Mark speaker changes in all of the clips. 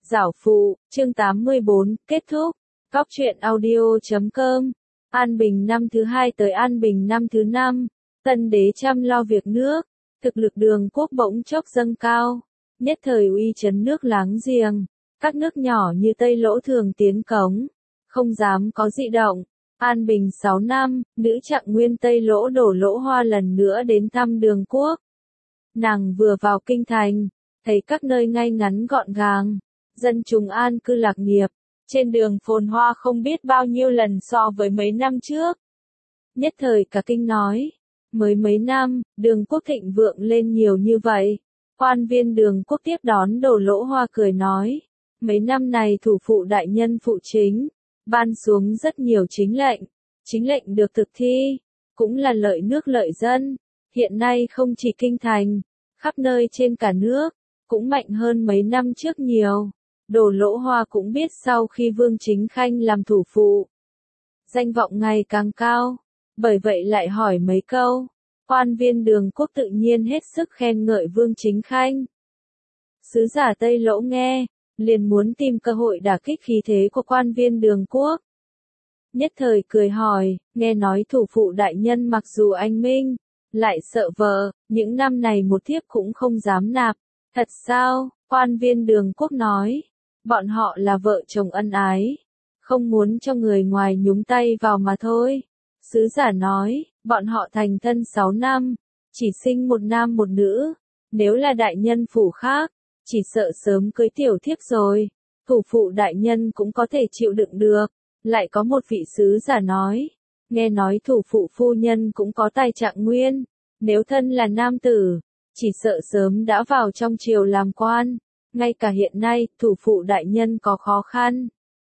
Speaker 1: Giảo phụ, chương 84, kết thúc. Góc truyện audio.com. An Bình năm thứ 2 tới An Bình năm thứ 5, Tân đế chăm lo việc nước, thực lực Đường quốc bỗng chốc dâng cao, nhất thời uy chấn nước láng giềng, các nước nhỏ như Tây Lỗ thường tiến cống, không dám có dị động. An Bình 6 năm, nữ Trạng Nguyên Tây Lỗ Đổ Lỗ Hoa lần nữa đến thăm Đường quốc. Nàng vừa vào kinh thành, thấy các nơi ngay ngắn gọn gàng, dân chúng an cư lạc nghiệp, trên đường phồn hoa không biết bao nhiêu lần so với mấy năm trước. Nhất thời cả kinh nói, mới mấy năm, Đường quốc thịnh vượng lên nhiều như vậy. Quan viên Đường quốc tiếp đón Đổ Lỗ Hoa cười nói, mấy năm này thủ phụ đại nhân phụ chính, ban xuống rất nhiều chính lệnh được thực thi, cũng là lợi nước lợi dân, hiện nay không chỉ kinh thành, khắp nơi trên cả nước, cũng mạnh hơn mấy năm trước nhiều. Đổ Lỗ Hoa cũng biết sau khi Vương Chính Khanh làm thủ phụ, danh vọng ngày càng cao, bởi vậy lại hỏi mấy câu. Quan viên Đường quốc tự nhiên hết sức khen ngợi Vương Chính Khanh. Sứ giả Tây Lỗ nghe, liền muốn tìm cơ hội đả kích khí thế của quan viên Đường quốc. Nhất thời cười hỏi, nghe nói thủ phụ đại nhân mặc dù anh minh, lại sợ vợ, những năm này một thiếp cũng không dám nạp. Thật sao? Quan viên Đường quốc nói, bọn họ là vợ chồng ân ái, không muốn cho người ngoài nhúng tay vào mà thôi. Sứ giả nói, bọn họ thành thân 6 năm, chỉ sinh một nam một nữ, nếu là đại nhân phủ khác, chỉ sợ sớm cưới tiểu thiếp rồi, thủ phụ đại nhân cũng có thể chịu đựng được. Lại có một vị sứ giả nói, nghe nói thủ phụ phu nhân cũng có tài Trạng Nguyên, nếu thân là nam tử, chỉ sợ sớm đã vào trong triều làm quan, ngay cả hiện nay, thủ phụ đại nhân có khó khăn,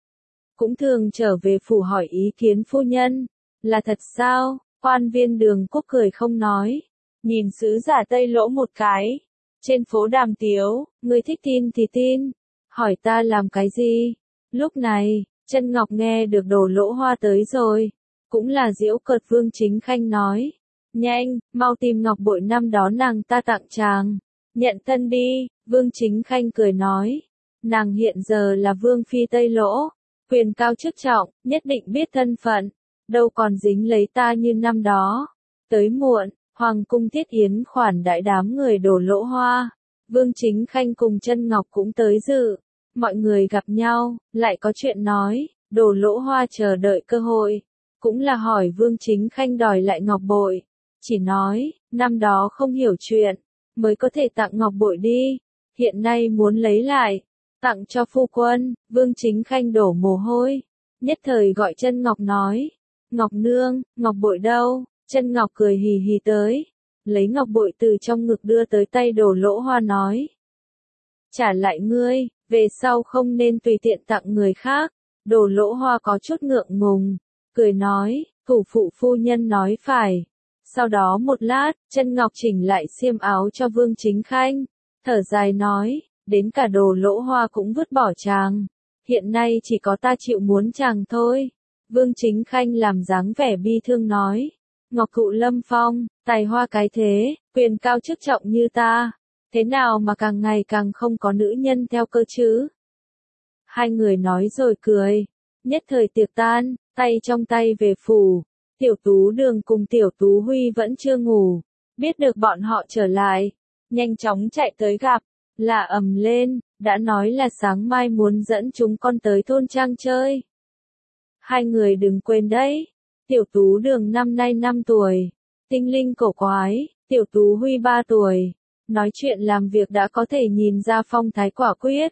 Speaker 1: cũng thường trở về phủ hỏi ý kiến phu nhân, là thật sao? Quan viên Đường quốc cười không nói, nhìn sứ giả Tây Lỗ một cái, trên phố đàm tiếu, người thích tin thì tin, hỏi ta làm cái gì? Lúc này, Chân Ngọc nghe được Đổ Lỗ Hoa tới rồi, cũng là giễu cợt Vương Chính Khanh nói, nhanh, mau tìm ngọc bội năm đó nàng ta tặng chàng, nhận thân đi. Vương Chính Khanh cười nói, nàng hiện giờ là Vương Phi Tây Lỗ, quyền cao chức trọng, nhất định biết thân phận, đâu còn dính lấy ta như năm đó. Tới muộn, Hoàng cung thiết yến khoản đại đám người Đổ Lỗ Hoa, Vương Chính Khanh cùng Chân Ngọc cũng tới dự. Mọi người gặp nhau, lại có chuyện nói, Đổ Lỗ Hoa chờ đợi cơ hội, cũng là hỏi Vương Chính Khanh đòi lại ngọc bội, chỉ nói, năm đó không hiểu chuyện, mới có thể tặng ngọc bội đi, hiện nay muốn lấy lại, tặng cho phu quân. Vương Chính Khanh đổ mồ hôi, nhất thời gọi Chân Ngọc nói, Ngọc nương, ngọc bội đâu? Chân Ngọc cười hì hì tới, lấy ngọc bội từ trong ngực đưa tới tay Đổ Lỗ Hoa nói, trả lại ngươi, về sau không nên tùy tiện tặng người khác. Đổ Lỗ Hoa có chút ngượng ngùng, cười nói, thủ phụ phu nhân nói phải. Sau đó một lát, Chân Ngọc chỉnh lại xiêm áo cho Vương Chính Khanh, thở dài nói, đến cả Đổ Lỗ Hoa cũng vứt bỏ chàng, hiện nay chỉ có ta chịu muốn chàng thôi. Vương Chính Khanh làm dáng vẻ bi thương nói, ngọc thụ lâm phong, tài hoa cái thế, quyền cao chức trọng như ta, thế nào mà càng ngày càng không có nữ nhân theo cơ chứ? Hai người nói rồi cười, nhất thời tiệc tan, tay trong tay về phủ. Tiểu Tú Đường cùng Tiểu Tú Huy vẫn chưa ngủ, biết được bọn họ trở lại, nhanh chóng chạy tới gặp, là ầm lên, đã nói là sáng mai muốn dẫn chúng con tới thôn trang chơi. Hai người đừng quên đấy, Tiểu Tú Đường năm nay 5 tuổi, tinh linh cổ quái, Tiểu Tú Huy 3 tuổi, nói chuyện làm việc đã có thể nhìn ra phong thái quả quyết.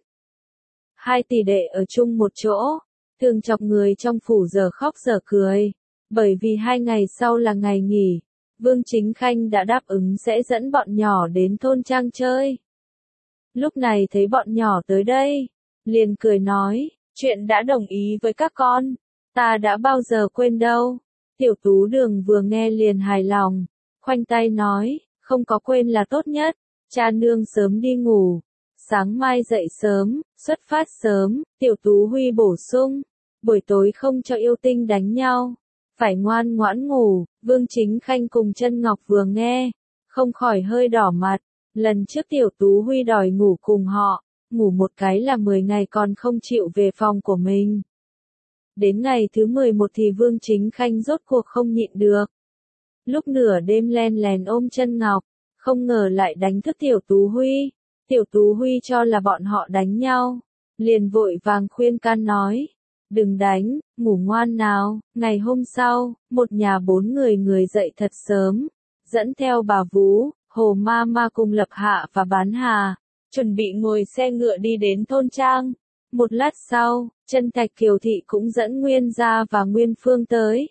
Speaker 1: Hai tỷ đệ ở chung một chỗ, thường chọc người trong phủ giờ khóc giờ cười. Bởi vì 2 ngày sau là ngày nghỉ, Vương Chính Khanh đã đáp ứng sẽ dẫn bọn nhỏ đến thôn trang chơi. Lúc này thấy bọn nhỏ tới đây, liền cười nói, chuyện đã đồng ý với các con, ta đã bao giờ quên đâu. Tiểu Tú Đường vừa nghe liền hài lòng, khoanh tay nói, không có quên là tốt nhất, cha nương sớm đi ngủ, sáng mai dậy sớm, xuất phát sớm. Tiểu Tú Huy bổ sung, buổi tối không cho yêu tinh đánh nhau, phải ngoan ngoãn ngủ. Vương Chính Khanh cùng Chân Ngọc vừa nghe, không khỏi hơi đỏ mặt, lần trước Tiểu Tú Huy đòi ngủ cùng họ, ngủ một cái là 10 ngày còn không chịu về phòng của mình. Đến ngày thứ 11 thì Vương Chính Khanh rốt cuộc không nhịn được. Lúc nửa đêm len lén ôm chân Ngọc, không ngờ lại đánh thức Tiểu Tú Huy. Tiểu Tú Huy cho là bọn họ đánh nhau, liền vội vàng khuyên can nói, đừng đánh, ngủ ngoan nào. Ngày hôm sau, một nhà 4 người dậy thật sớm, dẫn theo bà Vú, Hồ Ma Ma cùng Lập Hạ và Bán Hà, chuẩn bị ngồi xe ngựa đi đến thôn trang. Một lát sau, Chân Thạch Kiều Thị cũng dẫn Nguyên Gia và Nguyên Phương tới.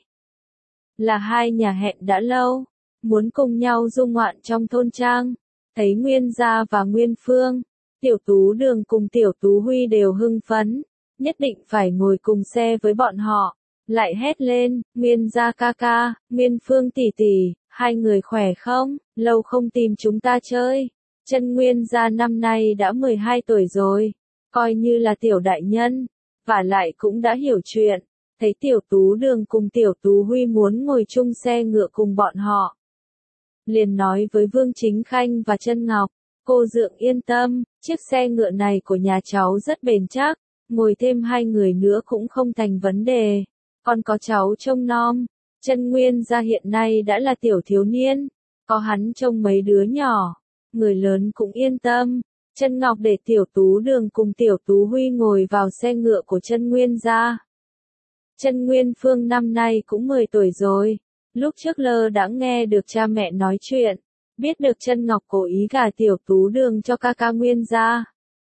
Speaker 1: Là hai nhà hẹn đã lâu, muốn cùng nhau du ngoạn trong thôn trang. Thấy Nguyên Gia và Nguyên Phương, Tiểu Tú Đường cùng Tiểu Tú Huy đều hưng phấn, nhất định phải ngồi cùng xe với bọn họ. Lại hét lên, Nguyên Gia ca ca, Nguyên Phương tỷ tỷ, hai người khỏe không? Lâu không tìm chúng ta chơi. Chân Nguyên Gia năm nay đã 12 tuổi rồi, coi như là tiểu đại nhân, và lại cũng đã hiểu chuyện. Thấy Tiểu Tú Đường cùng Tiểu Tú Huy muốn ngồi chung xe ngựa cùng bọn họ, liền nói với Vương Chính Khanh và Chân Ngọc, cô dượng yên tâm, chiếc xe ngựa này của nhà cháu rất bền chắc, ngồi thêm 2 người nữa cũng không thành vấn đề, còn có cháu trông nom. Chân Nguyên Gia hiện nay đã là tiểu thiếu niên, có hắn trông mấy đứa nhỏ, người lớn cũng yên tâm. Chân Ngọc để Tiểu Tú Đường cùng Tiểu Tú Huy ngồi vào xe ngựa của Chân Nguyên Gia. Chân Nguyên Phương năm nay cũng 10 tuổi rồi. Lúc trước lơ đãng nghe được cha mẹ nói chuyện, biết được Chân Ngọc cố ý gả Tiểu Tú Đường cho ca ca Nguyên Gia.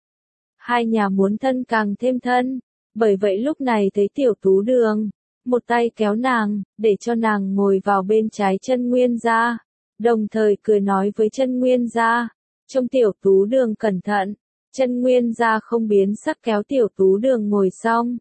Speaker 1: Hai nhà muốn thân càng thêm thân, bởi vậy lúc này thấy Tiểu Tú Đường, một tay kéo nàng, để cho nàng ngồi vào bên trái Chân Nguyên Gia, đồng thời cười nói với Chân Nguyên Gia, trông Tiểu Tú Đường cẩn thận. Chân Nguyên Gia không biến sắc kéo Tiểu Tú Đường ngồi xong,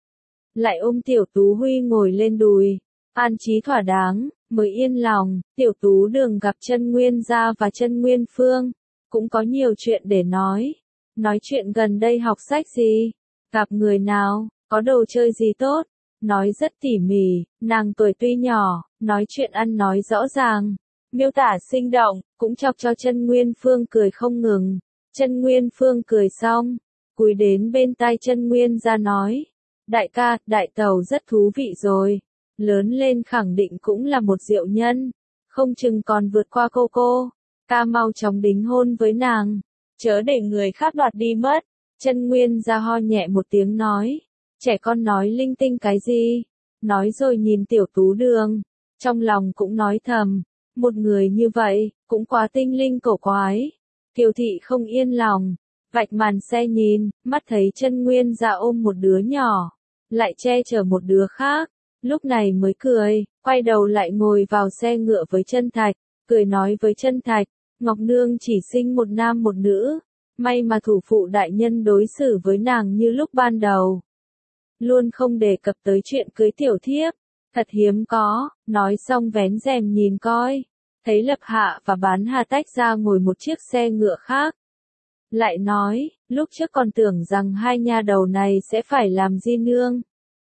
Speaker 1: lại ôm Tiểu Tú Huy ngồi lên đùi, an trí thỏa đáng, mới yên lòng. Tiểu Tú Đường gặp Chân Nguyên Gia và Chân Nguyên Phương, cũng có nhiều chuyện để nói. Nói chuyện gần đây học sách gì, gặp người nào, có đồ chơi gì tốt, nói rất tỉ mỉ. Nàng tuổi tuy nhỏ, nói chuyện ăn nói rõ ràng, miêu tả sinh động, cũng chọc cho Chân Nguyên Phương cười không ngừng. Chân Nguyên Phương cười xong, cúi đến bên tai Chân Nguyên Gia nói, đại ca, đại tẩu rất thú vị rồi, lớn lên khẳng định cũng là một diệu nhân, không chừng còn vượt qua cô, ca mau chóng đính hôn với nàng, chớ để người khác đoạt đi mất. Chân Nguyên Gia ho nhẹ một tiếng nói, trẻ con nói linh tinh cái gì, nói rồi nhìn Tiểu Tú Đường, trong lòng cũng nói thầm, một người như vậy, cũng quá tinh linh cổ quái. Kiều Thị không yên lòng, vạch màn xe nhìn, mắt thấy Chân Nguyên Gia ôm một đứa nhỏ, lại che chở một đứa khác, lúc này mới cười, quay đầu lại ngồi vào xe ngựa với Chân Thạch, cười nói với Chân Thạch, Ngọc Nương chỉ sinh một nam một nữ, may mà thủ phụ đại nhân đối xử với nàng như lúc ban đầu, luôn không đề cập tới chuyện cưới tiểu thiếp, thật hiếm có. Nói xong vén rèm nhìn coi, thấy Lập Hạ và Bán Hà tách ra ngồi một chiếc xe ngựa khác. Lại nói, lúc trước còn tưởng rằng hai nha đầu này sẽ phải làm di nương,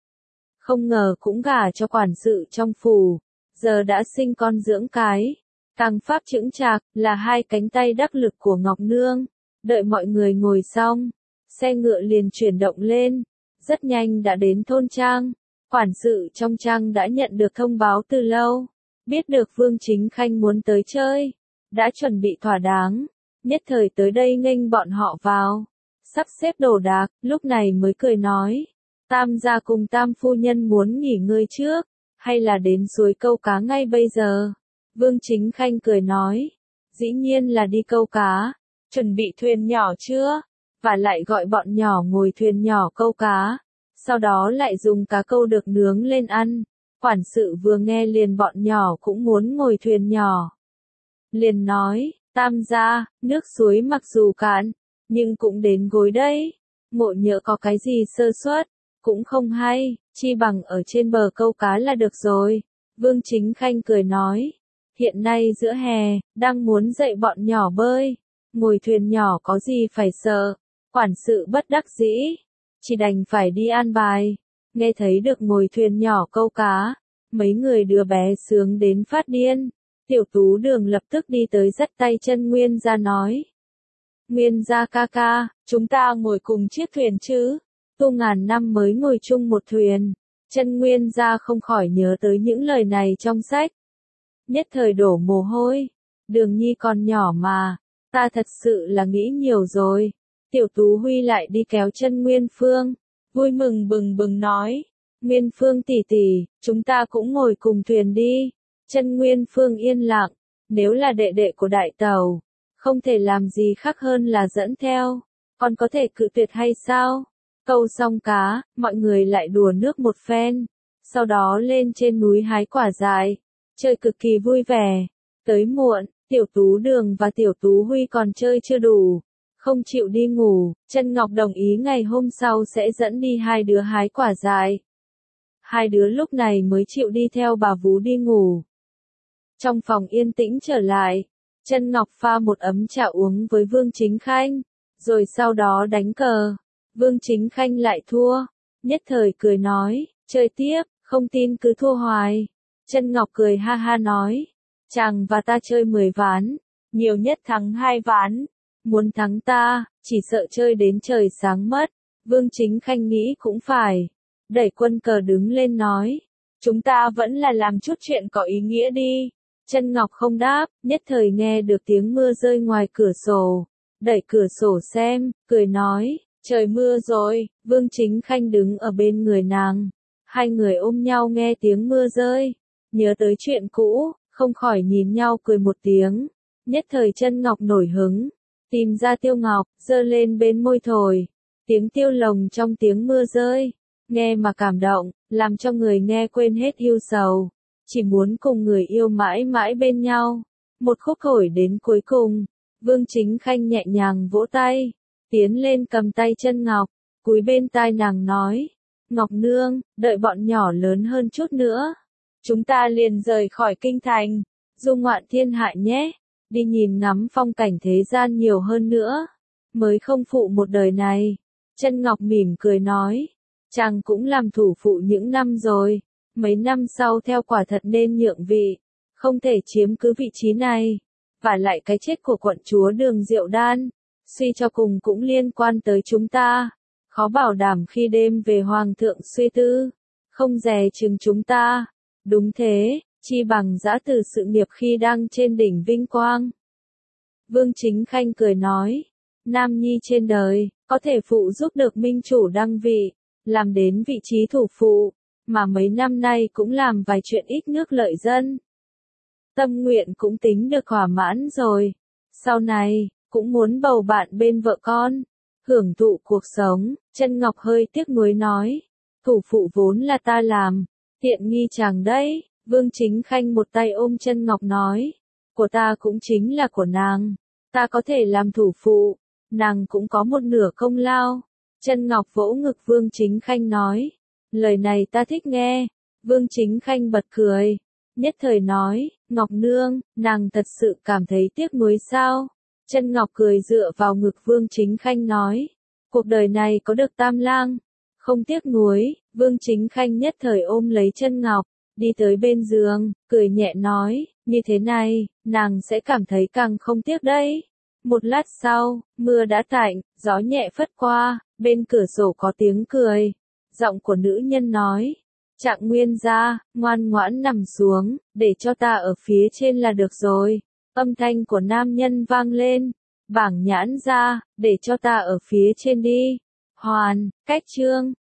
Speaker 1: không ngờ cũng gả cho quản sự trong phủ, giờ đã sinh con dưỡng cái, càng pháp chững chạc, là hai cánh tay đắc lực của Ngọc Nương. Đợi mọi người ngồi xong, xe ngựa liền chuyển động lên, rất nhanh đã đến thôn trang. Quản sự trong trang đã nhận được thông báo từ lâu, biết được Vương Chính Khanh muốn tới chơi, đã chuẩn bị thỏa đáng, nhất thời tới đây nghênh bọn họ vào, sắp xếp đồ đạc, lúc này mới cười nói, Tam gia cùng Tam phu nhân muốn nghỉ ngơi trước, hay là đến suối câu cá ngay bây giờ? Vương Chính Khanh cười nói, dĩ nhiên là đi câu cá, chuẩn bị thuyền nhỏ chưa? Và lại gọi bọn nhỏ ngồi thuyền nhỏ câu cá, sau đó lại dùng cá câu được nướng lên ăn. Quản sự vừa nghe liền bọn nhỏ cũng muốn ngồi thuyền nhỏ. Liền nói, Tam gia, nước suối mặc dù cạn, nhưng cũng đến gối đấy, ngộ nhỡ có cái gì sơ suất, cũng không hay, chi bằng ở trên bờ câu cá là được rồi. Vương Chính Khanh cười nói, hiện nay giữa hè, đang muốn dạy bọn nhỏ bơi, ngồi thuyền nhỏ có gì phải sợ. Quản sự bất đắc dĩ, chỉ đành phải đi an bài. Nghe thấy được ngồi thuyền nhỏ câu cá, mấy người đứa bé sướng đến phát điên. Tiểu Tú Đường lập tức đi tới dắt tay Chân Nguyên Gia nói, Nguyên gia ca ca, chúng ta ngồi cùng chiếc thuyền chứ? Tu ngàn năm mới ngồi chung một thuyền. Chân Nguyên gia không khỏi nhớ tới những lời này trong sách. Nhất thời đổ mồ hôi. Đường Nhi còn nhỏ mà, ta thật sự là nghĩ nhiều rồi. Tiểu Tú Huy lại đi kéo chân Nguyên Phương, vui mừng bừng bừng nói. Nguyên Phương tỷ tỷ, chúng ta cũng ngồi cùng thuyền đi. Chân Nguyên Phương yên lặng, nếu là đệ đệ của đại tàu, không thể làm gì khác hơn là dẫn theo, còn có thể cự tuyệt hay sao? Câu xong cá, mọi người lại đùa nước một phen, sau đó lên trên núi hái quả dại, chơi cực kỳ vui vẻ. Tới muộn, Tiểu Tú Đường và Tiểu Tú Huy còn chơi chưa đủ, không chịu đi ngủ. Chân Ngọc đồng ý ngày hôm sau sẽ dẫn đi hai đứa hái quả dại. Hai đứa lúc này mới chịu đi theo bà vú đi ngủ. Trong phòng yên tĩnh trở lại, Chân Ngọc pha một ấm trà uống với Vương Chính Khanh, rồi sau đó đánh cờ. Vương Chính Khanh lại thua, nhất thời cười nói, chơi tiếp, không tin cứ thua hoài. Chân Ngọc cười ha ha nói, chàng và ta chơi 10 ván, nhiều nhất thắng 2 ván, muốn thắng ta, chỉ sợ chơi đến trời sáng mất. Vương Chính Khanh nghĩ cũng phải, đẩy quân cờ đứng lên nói, chúng ta vẫn là làm chút chuyện có ý nghĩa đi. Chân Ngọc không đáp, nhất thời nghe được tiếng mưa rơi ngoài cửa sổ, đẩy cửa sổ xem, cười nói, trời mưa rồi. Vương Chính Khanh đứng ở bên người nàng, hai người ôm nhau nghe tiếng mưa rơi, nhớ tới chuyện cũ, không khỏi nhìn nhau cười một tiếng. Nhất thời Chân Ngọc nổi hứng, tìm ra tiêu ngọc, giơ lên bên môi thổi, tiếng tiêu lồng trong tiếng mưa rơi, nghe mà cảm động, làm cho người nghe quên hết ưu sầu, chỉ muốn cùng người yêu mãi mãi bên nhau. Một khúc thổi đến cuối cùng, Vương Chính Khanh nhẹ nhàng vỗ tay, tiến lên cầm tay Chân Ngọc, cúi bên tai nàng nói, Ngọc nương, đợi bọn nhỏ lớn hơn chút nữa, chúng ta liền rời khỏi kinh thành, du ngoạn thiên hạ nhé, đi nhìn ngắm phong cảnh thế gian nhiều hơn nữa, mới không phụ một đời này. Chân Ngọc mỉm cười nói, chàng cũng làm thủ phụ những năm rồi, mấy năm sau theo quả thật nên nhượng vị, không thể chiếm cứ vị trí này. Và lại cái chết của quận chúa Đường Diệu Đan, suy cho cùng cũng liên quan tới chúng ta, khó bảo đảm khi đêm về hoàng thượng suy tư, không dè chừng chúng ta. Đúng thế, chi bằng giã từ sự nghiệp khi đang trên đỉnh vinh quang. Vương Chính Khanh cười nói, nam nhi trên đời, có thể phụ giúp được minh chủ đăng vị, làm đến vị trí thủ phụ, mà mấy năm nay cũng làm vài chuyện ích nước lợi dân. Tâm nguyện cũng tính được thỏa mãn rồi, sau này, cũng muốn bầu bạn bên vợ con, hưởng thụ cuộc sống. Chân Ngọc hơi tiếc nuối nói, thủ phụ vốn là ta làm, tiện nghi chàng đấy. Vương Chính Khanh một tay ôm Chân Ngọc nói, của ta cũng chính là của nàng, ta có thể làm thủ phụ, nàng cũng có một nửa công lao. Chân Ngọc vỗ ngực Vương Chính Khanh nói, lời này ta thích nghe. Vương Chính Khanh bật cười, nhất thời nói, Ngọc nương, nàng thật sự cảm thấy tiếc nuối sao? Chân Ngọc cười dựa vào ngực Vương Chính Khanh nói, cuộc đời này có được Tam Lang, không tiếc nuối. Vương Chính Khanh nhất thời ôm lấy Chân Ngọc, đi tới bên giường, cười nhẹ nói, như thế này, nàng sẽ cảm thấy càng không tiếc đấy. Một lát sau, mưa đã tạnh, gió nhẹ phất qua, bên cửa sổ có tiếng cười. Giọng của nữ nhân nói, Trạng Nguyên gia, ngoan ngoãn nằm xuống, để cho ta ở phía trên là được rồi. Âm thanh của nam nhân vang lên, Bảng Nhãn gia, để cho ta ở phía trên đi. Hoàn, cách chương.